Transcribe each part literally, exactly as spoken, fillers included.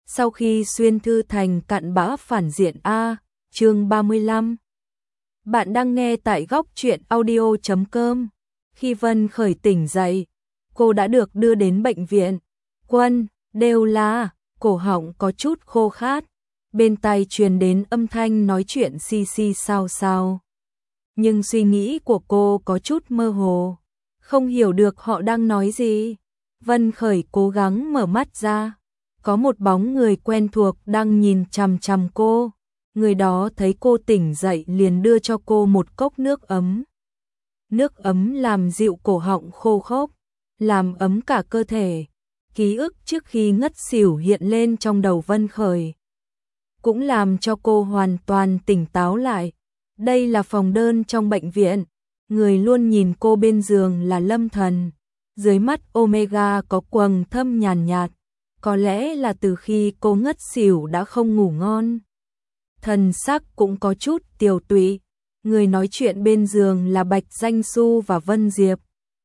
Sau khi xuyên thư thành cặn bã phản diện A, chương ba mươi lăm. Bạn đang nghe tại góc truyện audio chấm com. Khi Vân Khởi tỉnh dậy, cô đã được đưa đến bệnh viện. Quân, đều là, cổ họng có chút khô khát. Bên tai truyền đến âm thanh nói chuyện xi xi sao sao. Nhưng suy nghĩ của cô có chút mơ hồ, không hiểu được họ đang nói gì. Vân Khởi cố gắng mở mắt ra. Có một bóng người quen thuộc đang nhìn chằm chằm cô. Người đó thấy cô tỉnh dậy liền đưa cho cô một cốc nước ấm. Nước ấm làm dịu cổ họng khô khốc, làm ấm cả cơ thể. Ký ức trước khi ngất xỉu hiện lên trong đầu Vân Khởi, cũng làm cho cô hoàn toàn tỉnh táo lại. Đây là phòng đơn trong bệnh viện. Người luôn nhìn cô bên giường là Lâm Thần. Dưới mắt Omega có quầng thâm nhàn nhạt. Có lẽ là từ khi cô ngất xỉu đã không ngủ ngon. Thần sắc cũng có chút tiều tụy. Người nói chuyện bên giường là Bạch Danh Xu và Vân Diệp.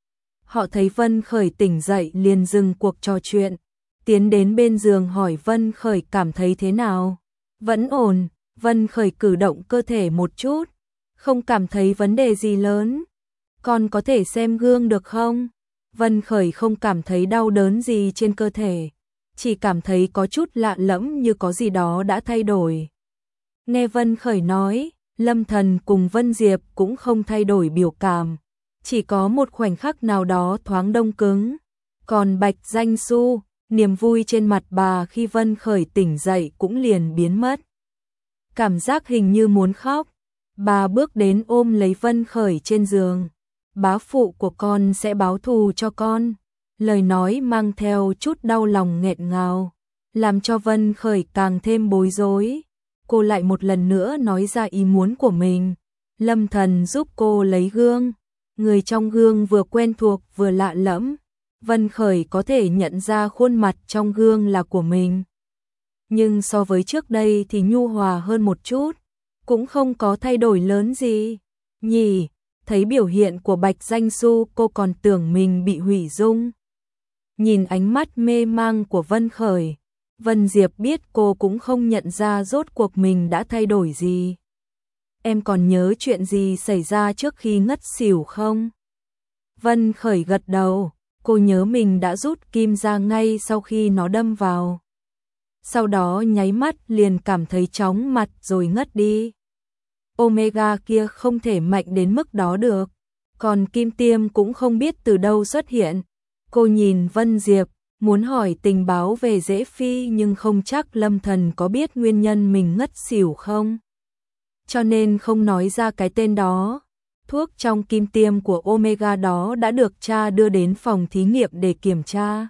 Họ thấy Vân Khởi tỉnh dậy liền dừng cuộc trò chuyện. Tiến đến bên giường hỏi Vân Khởi cảm thấy thế nào. Vẫn ổn. Vân Khởi cử động cơ thể một chút. Không cảm thấy vấn đề gì lớn. Còn có thể xem gương được không? Vân Khởi không cảm thấy đau đớn gì trên cơ thể. Chỉ cảm thấy có chút lạ lẫm như có gì đó đã thay đổi. Nghe Vân Khởi nói, Lâm Thần cùng Vân Diệp cũng không thay đổi biểu cảm. Chỉ có một khoảnh khắc nào đó thoáng đông cứng. Còn Bạch Danh Xu, niềm vui trên mặt bà khi Vân Khởi tỉnh dậy cũng liền biến mất. Cảm giác hình như muốn khóc. Bà bước đến ôm lấy Vân Khởi trên giường. Bá phụ của con sẽ báo thù cho con. Lời nói mang theo chút đau lòng nghẹn ngào, làm cho Vân Khởi càng thêm bối rối. Cô lại một lần nữa nói ra ý muốn của mình. Lâm Thần giúp cô lấy gương. Người trong gương vừa quen thuộc vừa lạ lẫm. Vân Khởi có thể nhận ra khuôn mặt trong gương là của mình. Nhưng so với trước đây thì nhu hòa hơn một chút. Cũng không có thay đổi lớn gì. Nhỉ, thấy biểu hiện của Bạch Danh Xu cô còn tưởng mình bị hủy dung. Nhìn ánh mắt mê mang của Vân Khởi, Vân Diệp biết cô cũng không nhận ra rốt cuộc mình đã thay đổi gì. Em còn nhớ chuyện gì xảy ra trước khi ngất xỉu không? Vân Khởi gật đầu, cô nhớ mình đã rút kim ra ngay sau khi nó đâm vào. Sau đó nháy mắt liền cảm thấy chóng mặt rồi ngất đi. Omega kia không thể mạnh đến mức đó được, còn kim tiêm cũng không biết từ đâu xuất hiện. Cô nhìn Vân Diệp, muốn hỏi tình báo về Dễ Phi nhưng không chắc Lâm Thần có biết nguyên nhân mình ngất xỉu không. Cho nên không nói ra cái tên đó. Thuốc trong kim tiêm của Omega đó đã được cha đưa đến phòng thí nghiệm để kiểm tra.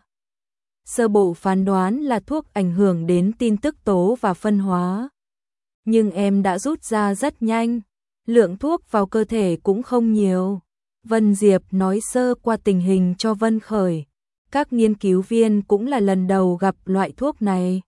Sơ bộ phán đoán là thuốc ảnh hưởng đến tin tức tố và phân hóa. Nhưng em đã rút ra rất nhanh, lượng thuốc vào cơ thể cũng không nhiều. Vân Diệp nói sơ qua tình hình cho Vân Khởi. Các nghiên cứu viên cũng là lần đầu gặp loại thuốc này.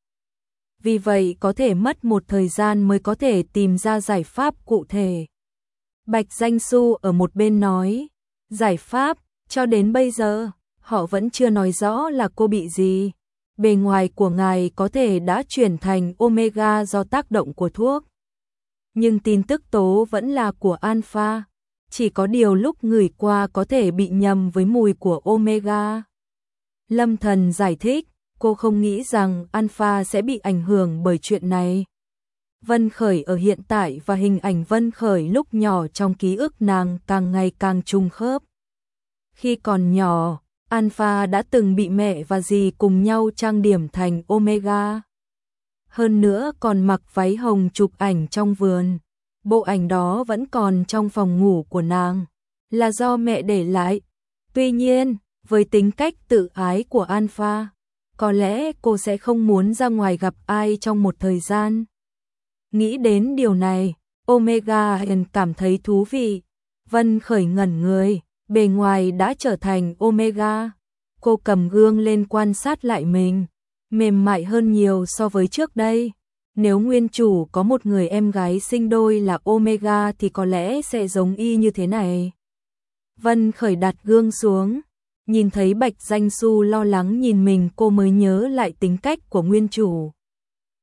Vì vậy có thể mất một thời gian mới có thể tìm ra giải pháp cụ thể. Bạch Danh Xu ở một bên nói, giải pháp, cho đến bây giờ, họ vẫn chưa nói rõ là cô bị gì. Bề ngoài của ngài có thể đã chuyển thành Omega do tác động của thuốc. Nhưng tin tức tố vẫn là của Alpha. Chỉ có điều lúc ngửi qua có thể bị nhầm với mùi của Omega. Lâm Thần giải thích, cô không nghĩ rằng Alpha sẽ bị ảnh hưởng bởi chuyện này. Vân Khởi ở hiện tại và hình ảnh Vân Khởi lúc nhỏ trong ký ức nàng càng ngày càng trùng khớp. Khi còn nhỏ, Alpha đã từng bị mẹ và dì cùng nhau trang điểm thành Omega. Hơn nữa còn mặc váy hồng chụp ảnh trong vườn. Bộ ảnh đó vẫn còn trong phòng ngủ của nàng, là do mẹ để lại. Tuy nhiên, với tính cách tự ái của Alpha, có lẽ cô sẽ không muốn ra ngoài gặp ai trong một thời gian. Nghĩ đến điều này, Omega liền cảm thấy thú vị. Vân Khởi ngẩn người, bề ngoài đã trở thành Omega. Cô cầm gương lên quan sát lại mình, mềm mại hơn nhiều so với trước đây. Nếu nguyên chủ có một người em gái sinh đôi là Omega thì có lẽ sẽ giống y như thế này. Vân Khởi đặt gương xuống, nhìn thấy Bạch Danh Xu lo lắng nhìn mình cô mới nhớ lại tính cách của nguyên chủ.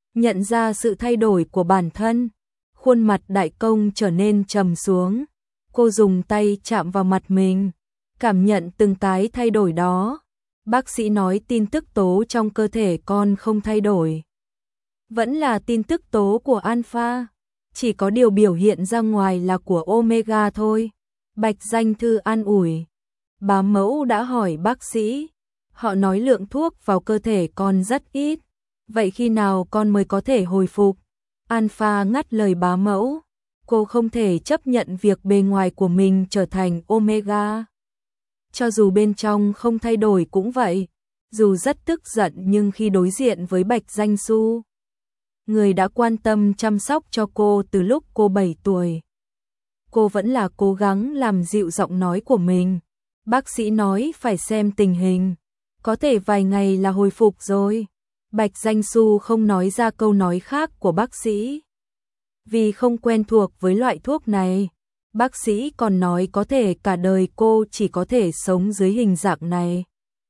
Nhận ra sự thay đổi của bản thân, khuôn mặt đại công trở nên trầm xuống. Cô dùng tay chạm vào mặt mình, cảm nhận từng cái thay đổi đó. Bác sĩ nói tin tức tố trong cơ thể con không thay đổi. Vẫn là tin tức tố của alpha, chỉ có điều biểu hiện ra ngoài là của omega thôi. Bạch Danh Thư an ủi. Bá mẫu đã hỏi bác sĩ, họ nói lượng thuốc vào cơ thể con rất ít. Vậy khi nào con mới có thể hồi phục? Alpha ngắt lời bá mẫu. Cô không thể chấp nhận việc bề ngoài của mình trở thành omega. Cho dù bên trong không thay đổi cũng vậy. Dù rất tức giận nhưng khi đối diện với Bạch Danh Xu, người đã quan tâm chăm sóc cho cô từ lúc cô bảy tuổi, cô vẫn là cố gắng làm dịu giọng nói của mình. Bác sĩ nói phải xem tình hình, có thể vài ngày là hồi phục rồi. Bạch Danh Xu không nói ra câu nói khác của bác sĩ, vì không quen thuộc với loại thuốc này. Bác sĩ còn nói có thể cả đời cô chỉ có thể sống dưới hình dạng này.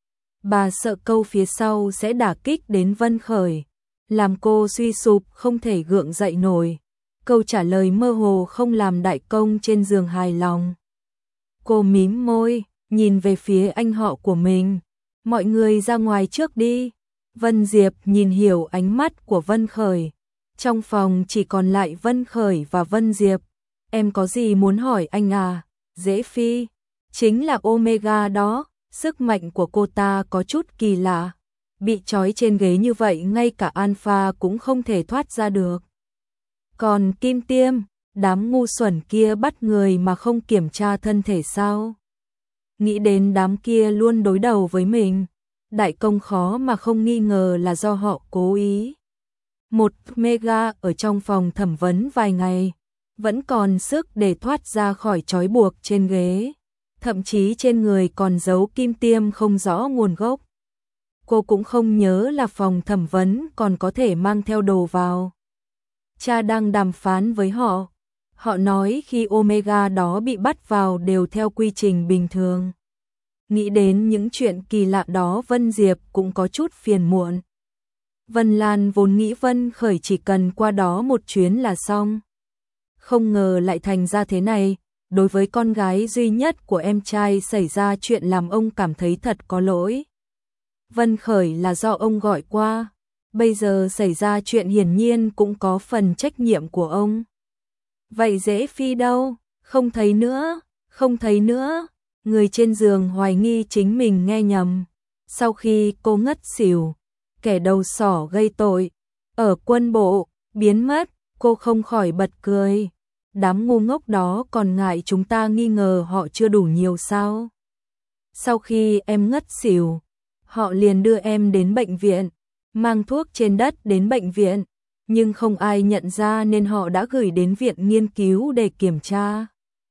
Bà sợ câu phía sau sẽ đả kích đến Vân Khởi, làm cô suy sụp không thể gượng dậy nổi. Câu trả lời mơ hồ không làm đại công trên giường hài lòng. Cô mím môi, nhìn về phía anh họ của mình. Mọi người ra ngoài trước đi. Vân Diệp nhìn hiểu ánh mắt của Vân Khởi. Trong phòng chỉ còn lại Vân Khởi và Vân Diệp. Em có gì muốn hỏi anh à? Dễ Phi, chính là Omega đó. Sức mạnh của cô ta có chút kỳ lạ. Bị trói trên ghế như vậy ngay cả Alpha cũng không thể thoát ra được. Còn Kim Tiêm, đám ngu xuẩn kia bắt người mà không kiểm tra thân thể sao? Nghĩ đến đám kia luôn đối đầu với mình, đại công khó mà không nghi ngờ là do họ cố ý. Một Mega ở trong phòng thẩm vấn vài ngày, vẫn còn sức để thoát ra khỏi trói buộc trên ghế. Thậm chí trên người còn giấu kim tiêm không rõ nguồn gốc. Cô cũng không nhớ là phòng thẩm vấn còn có thể mang theo đồ vào. Cha đang đàm phán với họ. Họ nói khi Omega đó bị bắt vào đều theo quy trình bình thường. Nghĩ đến những chuyện kỳ lạ đó Vân Diệp cũng có chút phiền muộn. Vân Lan vốn nghĩ Vân Khởi chỉ cần qua đó một chuyến là xong. Không ngờ lại thành ra thế này. Đối với con gái duy nhất của em trai xảy ra chuyện làm ông cảm thấy thật có lỗi. Vân Khởi là do ông gọi qua. Bây giờ xảy ra chuyện hiển nhiên cũng có phần trách nhiệm của ông. Vậy Dễ Phi đâu? Không thấy nữa, không thấy nữa. Người trên giường hoài nghi chính mình nghe nhầm. Sau khi cô ngất xỉu, kẻ đầu sỏ gây tội, ở quân bộ, biến mất, cô không khỏi bật cười. Đám ngu ngốc đó còn ngại chúng ta nghi ngờ họ chưa đủ nhiều sao? Sau khi em ngất xỉu, họ liền đưa em đến bệnh viện, mang thuốc trên đất đến bệnh viện, nhưng không ai nhận ra nên họ đã gửi đến viện nghiên cứu để kiểm tra.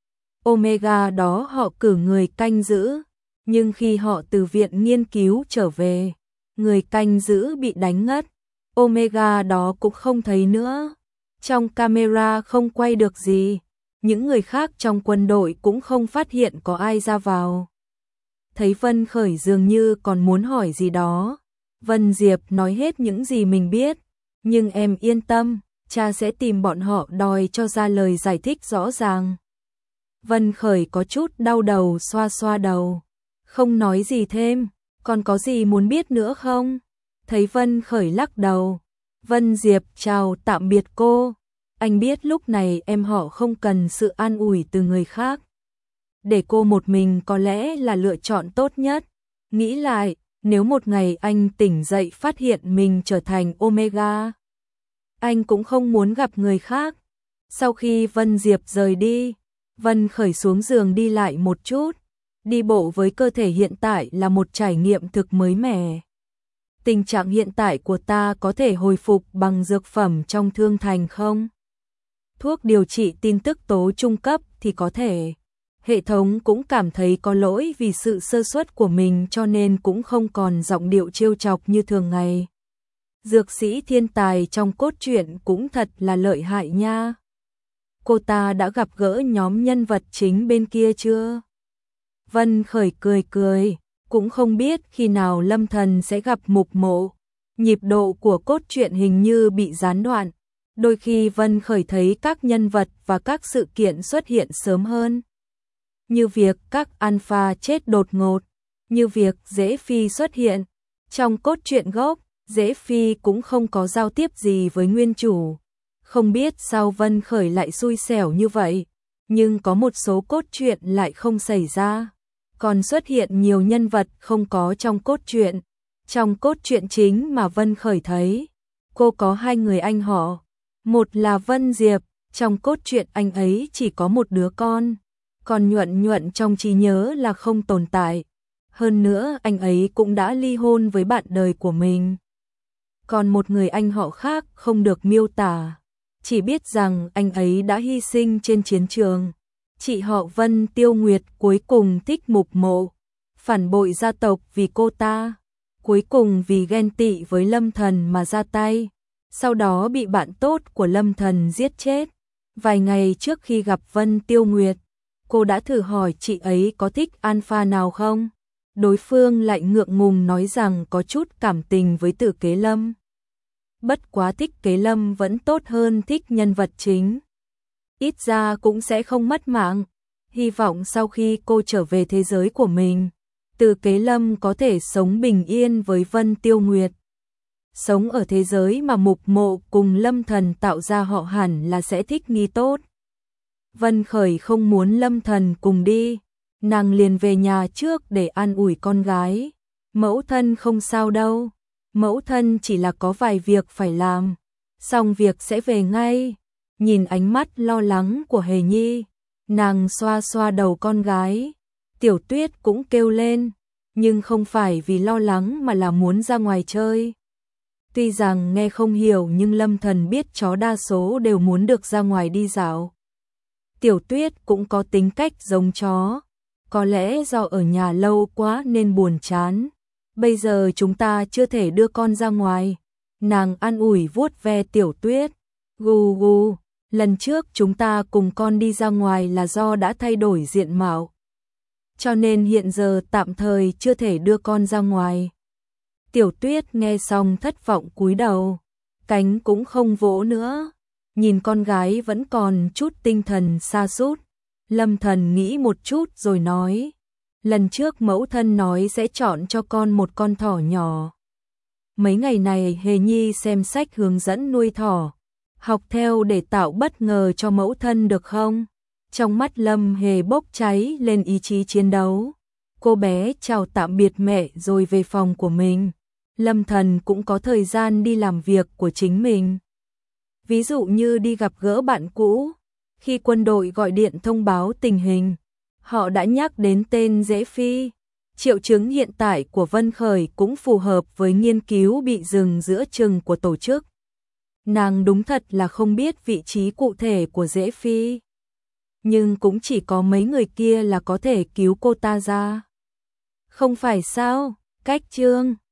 Omega đó họ cử người canh giữ, nhưng khi họ từ viện nghiên cứu trở về, người canh giữ bị đánh ngất, Omega đó cũng không thấy nữa. Trong camera không quay được gì, những người khác trong quân đội cũng không phát hiện có ai ra vào. Thấy Vân Khởi dường như còn muốn hỏi gì đó, Vân Diệp nói hết những gì mình biết, nhưng em yên tâm, cha sẽ tìm bọn họ đòi cho ra lời giải thích rõ ràng. Vân Khởi có chút đau đầu xoa xoa đầu, không nói gì thêm, còn có gì muốn biết nữa không? Thấy Vân Khởi lắc đầu, Vân Diệp chào tạm biệt cô. Anh biết lúc này em họ không cần sự an ủi từ người khác. Để cô một mình có lẽ là lựa chọn tốt nhất. Nghĩ lại, nếu một ngày anh tỉnh dậy phát hiện mình trở thành Omega, anh cũng không muốn gặp người khác. Sau khi Vân Diệp rời đi, Vân Khởi xuống giường đi lại một chút. Đi bộ với cơ thể hiện tại là một trải nghiệm thực mới mẻ. Tình trạng hiện tại của ta có thể hồi phục bằng dược phẩm trong thương thành không? Thuốc điều trị tin tức tố trung cấp thì có thể. Hệ thống cũng cảm thấy có lỗi vì sự sơ suất của mình cho nên cũng không còn giọng điệu trêu chọc như thường ngày. Dược sĩ thiên tài trong cốt truyện cũng thật là lợi hại nha. Cô ta đã gặp gỡ nhóm nhân vật chính bên kia chưa? Vân Khởi cười cười, cũng không biết khi nào Lâm Thần sẽ gặp Mục Mộ, nhịp độ của cốt truyện hình như bị gián đoạn. Đôi khi Vân Khởi thấy các nhân vật và các sự kiện xuất hiện sớm hơn. Như việc các alpha chết đột ngột, như việc Dễ Phi xuất hiện. Trong cốt truyện gốc, Dễ Phi cũng không có giao tiếp gì với nguyên chủ. Không biết sao Vân Khởi lại xui xẻo như vậy, nhưng có một số cốt truyện lại không xảy ra. Còn xuất hiện nhiều nhân vật không có trong cốt truyện. Trong cốt truyện chính mà Vân Khởi thấy, cô có hai người anh họ. Một là Vân Diệp, trong cốt truyện anh ấy chỉ có một đứa con. Còn Nhuận Nhuận trong trí nhớ là không tồn tại. Hơn nữa anh ấy cũng đã ly hôn với bạn đời của mình. Còn một người anh họ khác không được miêu tả. Chỉ biết rằng anh ấy đã hy sinh trên chiến trường. Chị họ Vân Tiêu Nguyệt cuối cùng thích Mục Mộ, phản bội gia tộc vì cô ta. Cuối cùng vì ghen tị với Lâm Thần mà ra tay. Sau đó bị bạn tốt của Lâm Thần giết chết. Vài ngày trước khi gặp Vân Tiêu Nguyệt, cô đã thử hỏi chị ấy có thích alpha nào không? Đối phương lại ngượng ngùng nói rằng có chút cảm tình với Tử Kế Lâm. Bất quá thích Kế Lâm vẫn tốt hơn thích nhân vật chính. Ít ra cũng sẽ không mất mạng. Hy vọng sau khi cô trở về thế giới của mình, Tử Kế Lâm có thể sống bình yên với Vân Tiêu Nguyệt. Sống ở thế giới mà Mục Mộ cùng Lâm Thần tạo ra họ hẳn là sẽ thích nghi tốt. Vân Khởi không muốn Lâm Thần cùng đi, nàng liền về nhà trước để an ủi con gái. Mẫu thân không sao đâu, mẫu thân chỉ là có vài việc phải làm, xong việc sẽ về ngay. Nhìn ánh mắt lo lắng của Hề Nhi, nàng xoa xoa đầu con gái. Tiểu Tuyết cũng kêu lên, nhưng không phải vì lo lắng mà là muốn ra ngoài chơi. Tuy rằng nghe không hiểu nhưng Lâm Thần biết chó đa số đều muốn được ra ngoài đi dạo. Tiểu Tuyết cũng có tính cách giống chó, có lẽ do ở nhà lâu quá nên buồn chán. Bây giờ chúng ta chưa thể đưa con ra ngoài. Nàng an ủi vuốt ve Tiểu Tuyết. Gù gù, lần trước chúng ta cùng con đi ra ngoài là do đã thay đổi diện mạo, cho nên hiện giờ tạm thời chưa thể đưa con ra ngoài. Tiểu Tuyết nghe xong thất vọng cúi đầu, cánh cũng không vỗ nữa. Nhìn con gái vẫn còn chút tinh thần sa sút, Lâm Thần nghĩ một chút rồi nói, lần trước mẫu thân nói sẽ chọn cho con một con thỏ nhỏ. Mấy ngày này Hề Nhi xem sách hướng dẫn nuôi thỏ, học theo để tạo bất ngờ cho mẫu thân được không? Trong mắt Lâm Hề bốc cháy lên ý chí chiến đấu. Cô bé chào tạm biệt mẹ rồi về phòng của mình. Lâm Thần cũng có thời gian đi làm việc của chính mình. Ví dụ như đi gặp gỡ bạn cũ. Khi quân đội gọi điện thông báo tình hình, họ đã nhắc đến tên Dễ Phi. Triệu chứng hiện tại của Vân Khởi cũng phù hợp với nghiên cứu bị dừng giữa chừng của tổ chức. Nàng đúng thật là không biết vị trí cụ thể của Dễ Phi, nhưng cũng chỉ có mấy người kia là có thể cứu cô ta ra. Không phải sao? Cách chương